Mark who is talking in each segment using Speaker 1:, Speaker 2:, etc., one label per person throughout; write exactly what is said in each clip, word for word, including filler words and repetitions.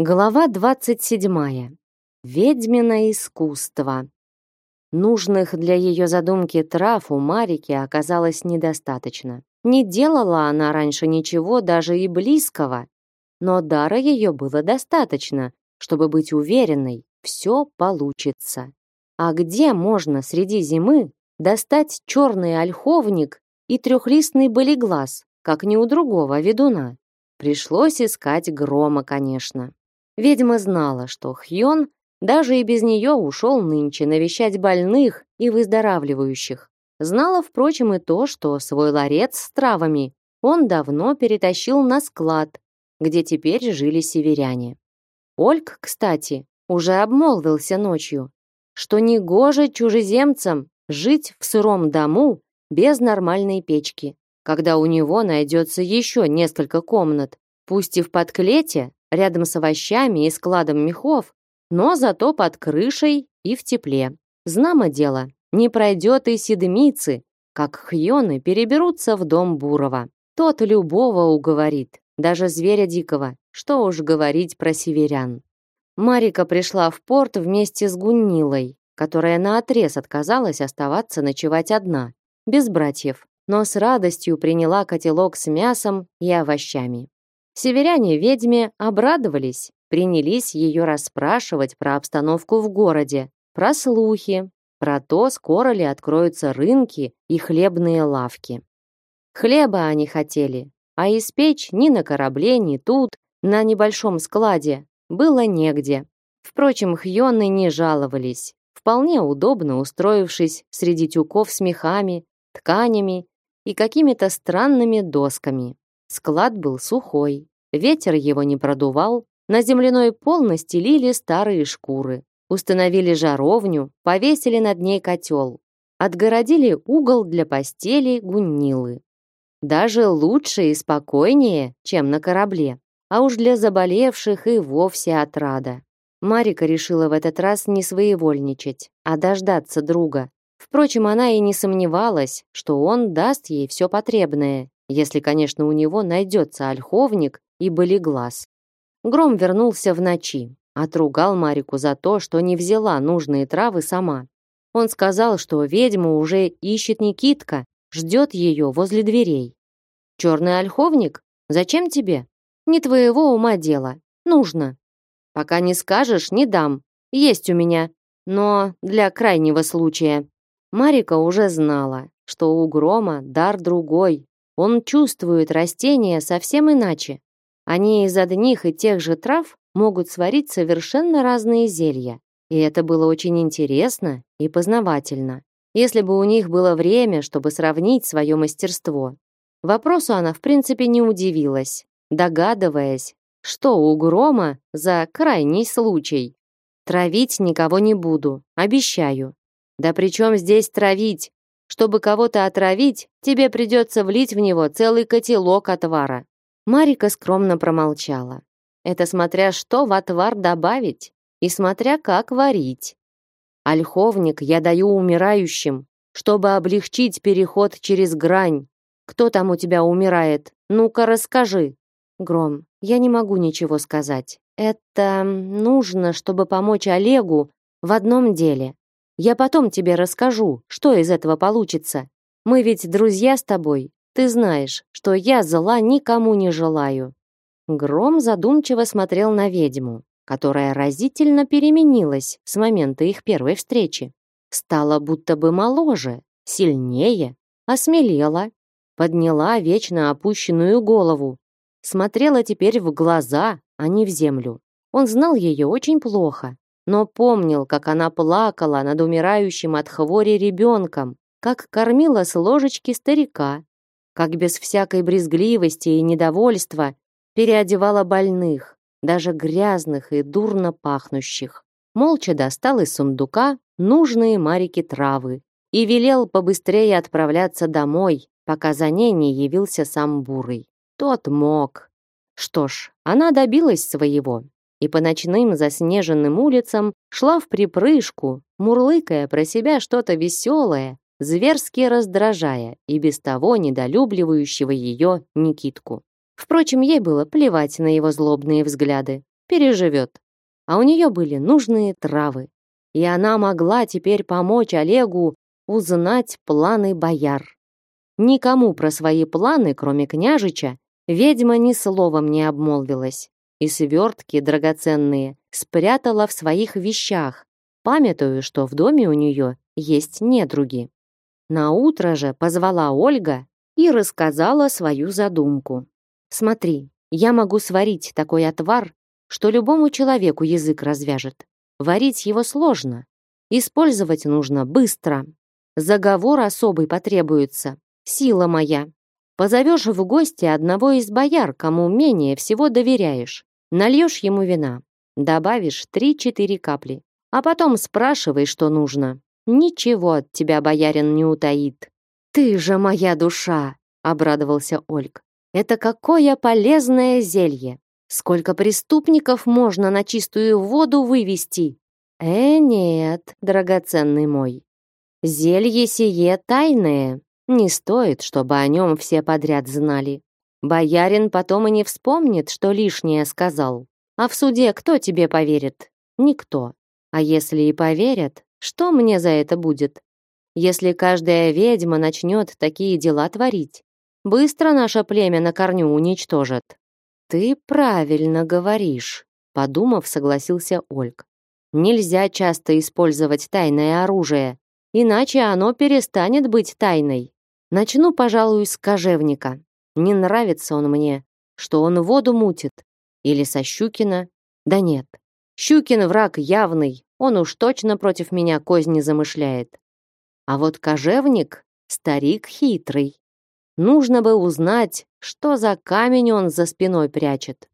Speaker 1: Глава двадцать седьмая. Ведьмино искусство. Нужных для ее задумки трав у Марики оказалось недостаточно. Не делала она раньше ничего даже и близкого, но дара ее было достаточно, чтобы быть уверенной, все получится. А где можно среди зимы достать черный ольховник и трехлистный болеглаз, как ни у другого ведуна? Пришлось искать Грома, конечно. Ведьма знала, что Хьон даже и без нее ушел нынче навещать больных и выздоравливающих. Знала, впрочем, и то, что свой ларец с травами он давно перетащил на склад, где теперь жили северяне. Ольг, кстати, уже обмолвился ночью, что негоже чужеземцам жить в сыром дому без нормальной печки, когда у него найдется еще несколько комнат, пусть и в подклете, рядом с овощами и складом мехов, но зато под крышей и в тепле. Знамо дело, не пройдет и седмицы, как хьоны переберутся в дом Бурова. Тот любого уговорит, даже зверя дикого, что уж говорить про северян. Марика пришла в порт вместе с Гуннилой, которая наотрез отказалась оставаться ночевать одна, без братьев, но с радостью приняла котелок с мясом и овощами. Северяне-ведьме обрадовались, принялись ее расспрашивать про обстановку в городе, про слухи, про то, скоро ли откроются рынки и хлебные лавки. Хлеба они хотели, а испечь ни на корабле, ни тут, на небольшом складе, было негде. Впрочем, хьоны не жаловались, вполне удобно устроившись среди тюков с мехами, тканями и какими-то странными досками. Склад был сухой, ветер его не продувал, на земляной пол настелили старые шкуры, установили жаровню, повесили над ней котел, отгородили угол для постели Гуннилы. Даже лучше и спокойнее, чем на корабле, а уж для заболевших и вовсе отрада. Марика решила в этот раз не своевольничать, а дождаться друга. Впрочем, она и не сомневалась, что он даст ей все потребное, если, конечно, у него найдется ольховник и болеглаз. Гром вернулся в ночи, отругал Марику за то, что не взяла нужные травы сама. Он сказал, что ведьму уже ищет Никитка, ждет ее возле дверей. «Черный ольховник? Зачем тебе? Не твоего ума дело. Нужно. Пока не скажешь, не дам. Есть у меня, но для крайнего случая». Марика уже знала, что у Грома дар другой. Он чувствует растения совсем иначе. Они из одних и тех же трав могут сварить совершенно разные зелья. И это было очень интересно и познавательно. Если бы у них было время, чтобы сравнить свое мастерство. Вопросу она, в принципе, не удивилась, догадываясь, что у Грома за крайний случай. Травить никого не буду, обещаю. Да при чем здесь травить? Чтобы кого-то отравить, тебе придется влить в него целый котелок отвара. Марика скромно промолчала. Это смотря что в отвар добавить и смотря как варить. Ольховник я даю умирающим, чтобы облегчить переход через грань. Кто там у тебя умирает? Ну-ка расскажи. Гром, я не могу ничего сказать. Это нужно, чтобы помочь Олегу в одном деле. Я потом тебе расскажу, что из этого получится. Мы ведь друзья с тобой. Ты знаешь, что я зла никому не желаю». Гром задумчиво смотрел на ведьму, которая разительно переменилась с момента их первой встречи. Стала будто бы моложе, сильнее, осмелела, подняла вечно опущенную голову, смотрела теперь в глаза, а не в землю. Он знал ее очень плохо, но помнил, как она плакала над умирающим от хвори ребенком, как кормила с ложечки старика, как без всякой брезгливости и недовольства переодевала больных, даже грязных и дурно пахнущих. Молча достал из сундука нужные Марике травы и велел побыстрее отправляться домой, пока за ней не явился сам Бурый. Тот мог. Что ж, она добилась своего и по ночным заснеженным улицам шла вприпрыжку, мурлыкая про себя что-то веселое, зверски раздражая и без того недолюбливающего ее Никитку. Впрочем, ей было плевать на его злобные взгляды. переживет. А у нее были нужные травы. И она могла теперь помочь Олегу узнать планы бояр. Никому про свои планы, кроме княжича, ведьма ни словом не обмолвилась. И свертки драгоценные спрятала в своих вещах, памятуя, что в доме у нее есть недруги. Наутро же позвала Ольга и рассказала свою задумку. «Смотри, я могу сварить такой отвар, что любому человеку язык развяжет. Варить его сложно. Использовать нужно быстро. Заговор особый потребуется. Сила моя. Позовешь в гости одного из бояр, кому менее всего доверяешь. Нальешь ему вина. Добавишь три-четыре капли. А потом спрашивай, что нужно. Ничего от тебя боярин не утаит». «Ты же моя душа!» — обрадовался Ольг. «Это какое полезное зелье! Сколько преступников можно на чистую воду вывести?» «Э, нет, драгоценный мой. Зелье сие тайное. Не стоит, чтобы о нем все подряд знали. Боярин потом и не вспомнит, что лишнее сказал. А в суде кто тебе поверит? Никто. А если и поверят, что мне за это будет? Если каждая ведьма начнет такие дела творить, быстро наше племя на корню уничтожат». «Ты правильно говоришь», — подумав, согласился Ольг. «Нельзя часто использовать тайное оружие, иначе оно перестанет быть тайной. Начну, пожалуй, с кожевника. Не нравится он мне, что он воду мутит. Или со Щукина. Да нет, Щукин враг явный, он уж точно против меня козни замышляет. А вот кожевник — старик хитрый. Нужно бы узнать, что за камень он за спиной прячет».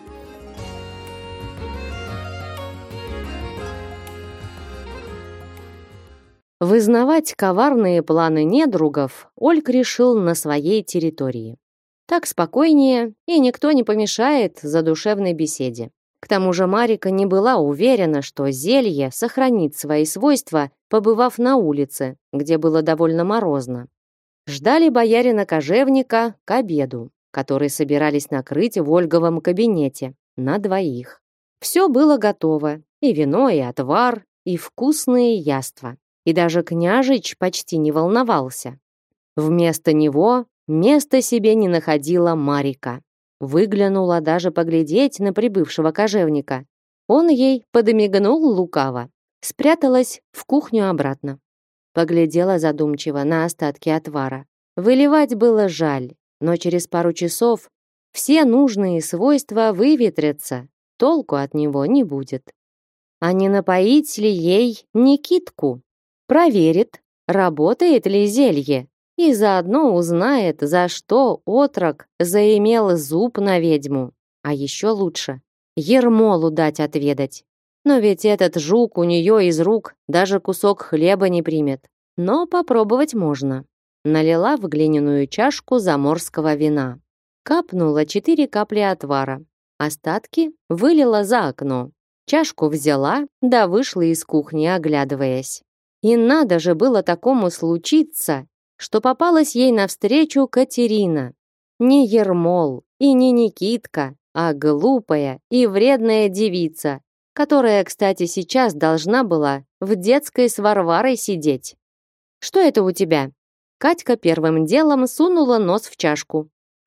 Speaker 1: Вызнавать коварные планы недругов Ольг решил на своей территории. Так спокойнее, и никто не помешает задушевной беседе. К тому же Марика не была уверена, что зелье сохранит свои свойства, побывав на улице, где было довольно морозно. Ждали боярина-кожевника к обеду, который собирались накрыть в Ольговом кабинете на двоих. Все было готово, и вино, и отвар, и вкусные яства. И даже княжич почти не волновался. Вместо него места себе не находила Марика. Выглянула даже поглядеть на прибывшего кожевника. Он ей подмигнул лукаво. Спряталась в кухню обратно. Поглядела задумчиво на остатки отвара. Выливать было жаль, но через пару часов все нужные свойства выветрятся, толку от него не будет. А не напоить ли ей Никитку? Проверит, работает ли зелье, и заодно узнает, за что отрок заимел зуб на ведьму. А еще лучше Ермолу дать отведать. Но ведь этот жук у нее из рук даже кусок хлеба не примет. Но попробовать можно. Налила в глиняную чашку заморского вина. Капнула четыре капли отвара. Остатки вылила за окно. Чашку взяла, да вышла из кухни, оглядываясь. И надо же было такому случиться, что попалась ей навстречу Катерина. Не Ермол и не Никитка, а глупая и вредная девица, которая, кстати, сейчас должна была в детской с Варварой сидеть. «Что это у тебя?» Катька первым делом сунула нос в чашку.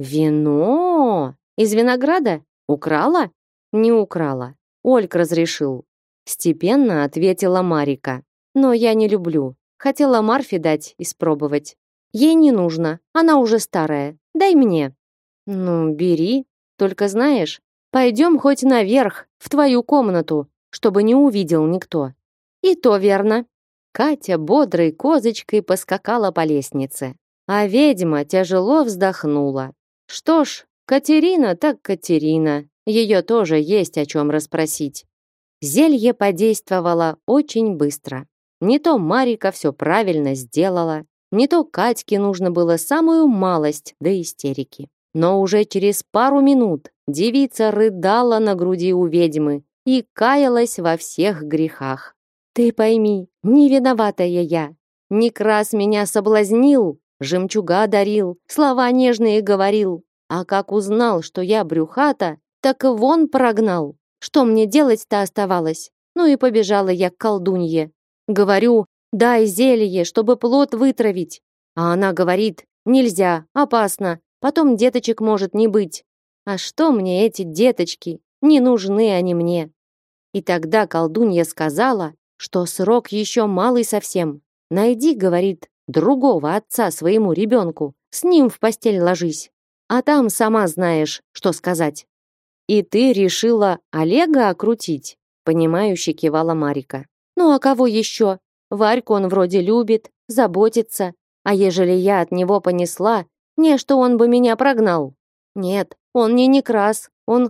Speaker 1: «Вино? Из винограда? Украла?» «Не украла. Ольг разрешил». Степенно ответила Марика. «Но я не люблю. Хотела Марфе дать испробовать. Ей не нужно, она уже старая. Дай мне». «Ну, бери. Только знаешь, пойдем хоть наверх, в твою комнату, чтобы не увидел никто». «И то верно». Катя бодрой козочкой поскакала по лестнице, а ведьма тяжело вздохнула. Что ж, Катерина так Катерина, ее тоже есть о чем расспросить. Зелье подействовало очень быстро. Не то Марика все правильно сделала, не то Катьке нужно было самую малость до истерики. Но уже через пару минут девица рыдала на груди у ведьмы и каялась во всех грехах. «Ты пойми, не виноватая я. Некрас меня соблазнил, жемчуга дарил, слова нежные говорил, а как узнал, что я брюхата, так и вон прогнал. Что мне делать-то оставалось? Ну и побежала я к колдунье. Говорю, дай зелье, чтобы плод вытравить. А она говорит, нельзя, опасно, потом деточек может не быть. А что мне эти деточки? Не нужны они мне. И тогда колдунья сказала, что срок еще малый совсем. Найди, говорит, другого отца своему ребенку, с ним в постель ложись. А там сама знаешь, что сказать. И ты решила Олега окрутить? Понимающе кивала Марика. Ну а кого еще? Варьку он вроде любит, заботится. А ежели я от него понесла, не что он бы меня прогнал. Нет, он не Некрас, он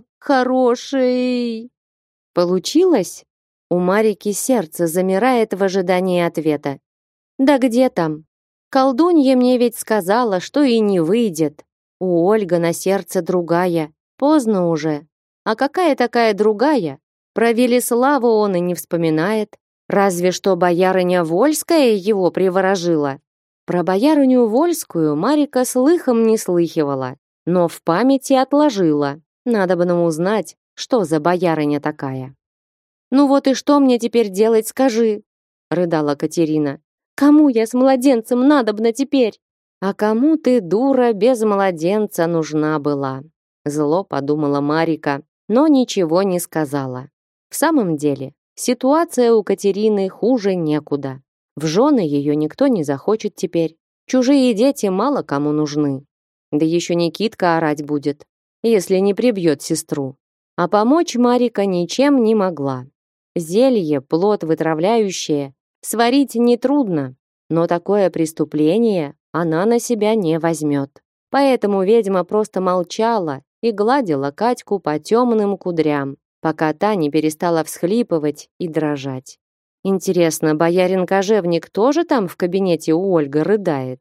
Speaker 1: хороший. Получилось? У Марики сердце замирает в ожидании ответа. Да где там? Колдунья мне ведь сказала, что и не выйдет. У Ольга на сердце другая. Поздно уже. А какая такая другая? Про Велиславу он и не вспоминает. Разве что боярыня Вольская его приворожила. Про боярыню Вольскую Марика слыхом не слыхивала, но в памяти отложила. Надо бы нам узнать, что за боярыня такая. «Ну вот и что мне теперь делать, скажи?» — рыдала Катерина. «Кому я с младенцем надобна теперь?» «А кому ты, дура, без младенца нужна была?» Зло подумала Марика, но ничего не сказала. В самом деле, ситуация у Катерины хуже некуда. В жены ее никто не захочет теперь. Чужие дети мало кому нужны. Да еще Никитка орать будет, если не прибьет сестру. А помочь Марика ничем не могла. Зелье, плод вытравляющее, сварить нетрудно, но такое преступление она на себя не возьмет. Поэтому ведьма просто молчала и гладила Катьку по темным кудрям, пока та не перестала всхлипывать и дрожать. Интересно, боярин-кожевник тоже там в кабинете у Ольги рыдает?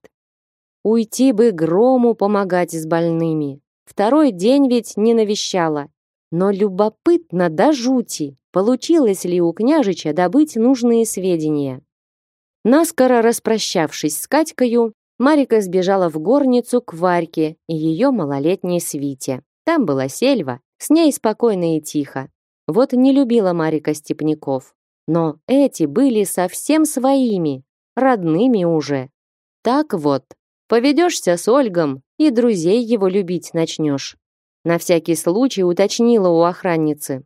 Speaker 1: Уйти бы Грому помогать с больными. Второй день ведь не навещала. Но любопытно до жути, получилось ли у княжича добыть нужные сведения. Наскоро распрощавшись с Катькою, Марика сбежала в горницу к Варьке и ее малолетней свите. Там была сельва, с ней спокойно и тихо. Вот не любила Марика степняков. Но эти были совсем своими, родными уже. Так вот, поведешься с Ольгом, и друзей его любить начнешь. На всякий случай уточнила у охранницы.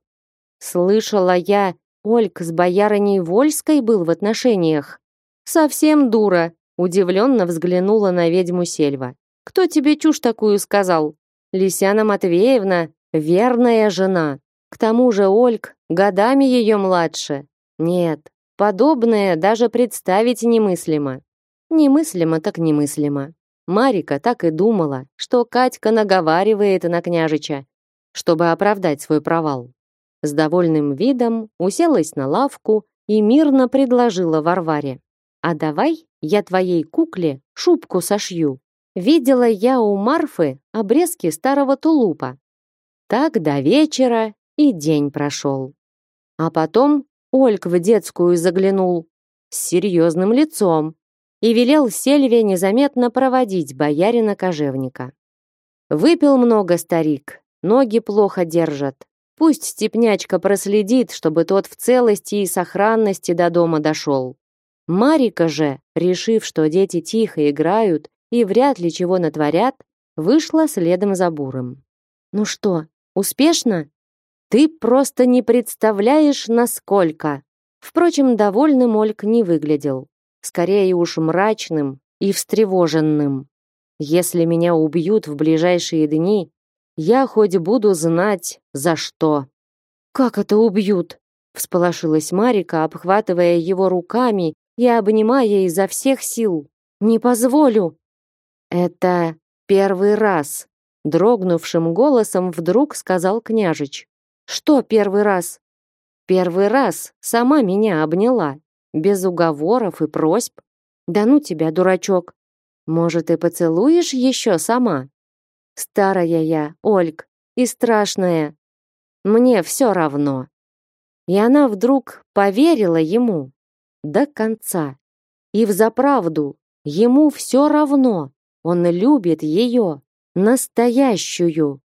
Speaker 1: Слышала я, Ольг с боярыней Вольской был в отношениях. Совсем дура, удивленно взглянула на ведьму Сельва. Кто тебе чушь такую сказал? Лисяна Матвеевна, верная жена. К тому же Ольг годами ее младше. Нет, подобное даже представить немыслимо. Немыслимо так немыслимо. Марика так и думала, что Катька наговаривает на княжича, чтобы оправдать свой провал. С довольным видом уселась на лавку и мирно предложила Варваре. «А давай я твоей кукле шубку сошью. Видела я у Марфы обрезки старого тулупа». Так до вечера и день прошел. А потом Ольг в детскую заглянул с серьезным лицом и велел Сельве незаметно проводить боярина-кожевника. Выпил много старик, ноги плохо держат. Пусть степнячка проследит, чтобы тот в целости и сохранности до дома дошел. Марика же, решив, что дети тихо играют и вряд ли чего натворят, вышла следом за Бурым. «Ну что, успешно?» «Ты просто не представляешь, насколько!» Впрочем, довольным Ольг не выглядел. Скорее уж мрачным и встревоженным. «Если меня убьют в ближайшие дни, я хоть буду знать, за что». «Как это убьют?» Всполошилась Марика, обхватывая его руками и обнимая изо всех сил. «Не позволю!» «Это первый раз», дрогнувшим голосом вдруг сказал княжич. «Что первый раз?» «Первый раз сама меня обняла, без уговоров и просьб. Да ну тебя, дурачок! Может, и поцелуешь еще сама?» «Старая я, Ольг, и страшная. Мне все равно». И она вдруг поверила ему до конца. И взаправду, ему все равно. Он любит ее, настоящую.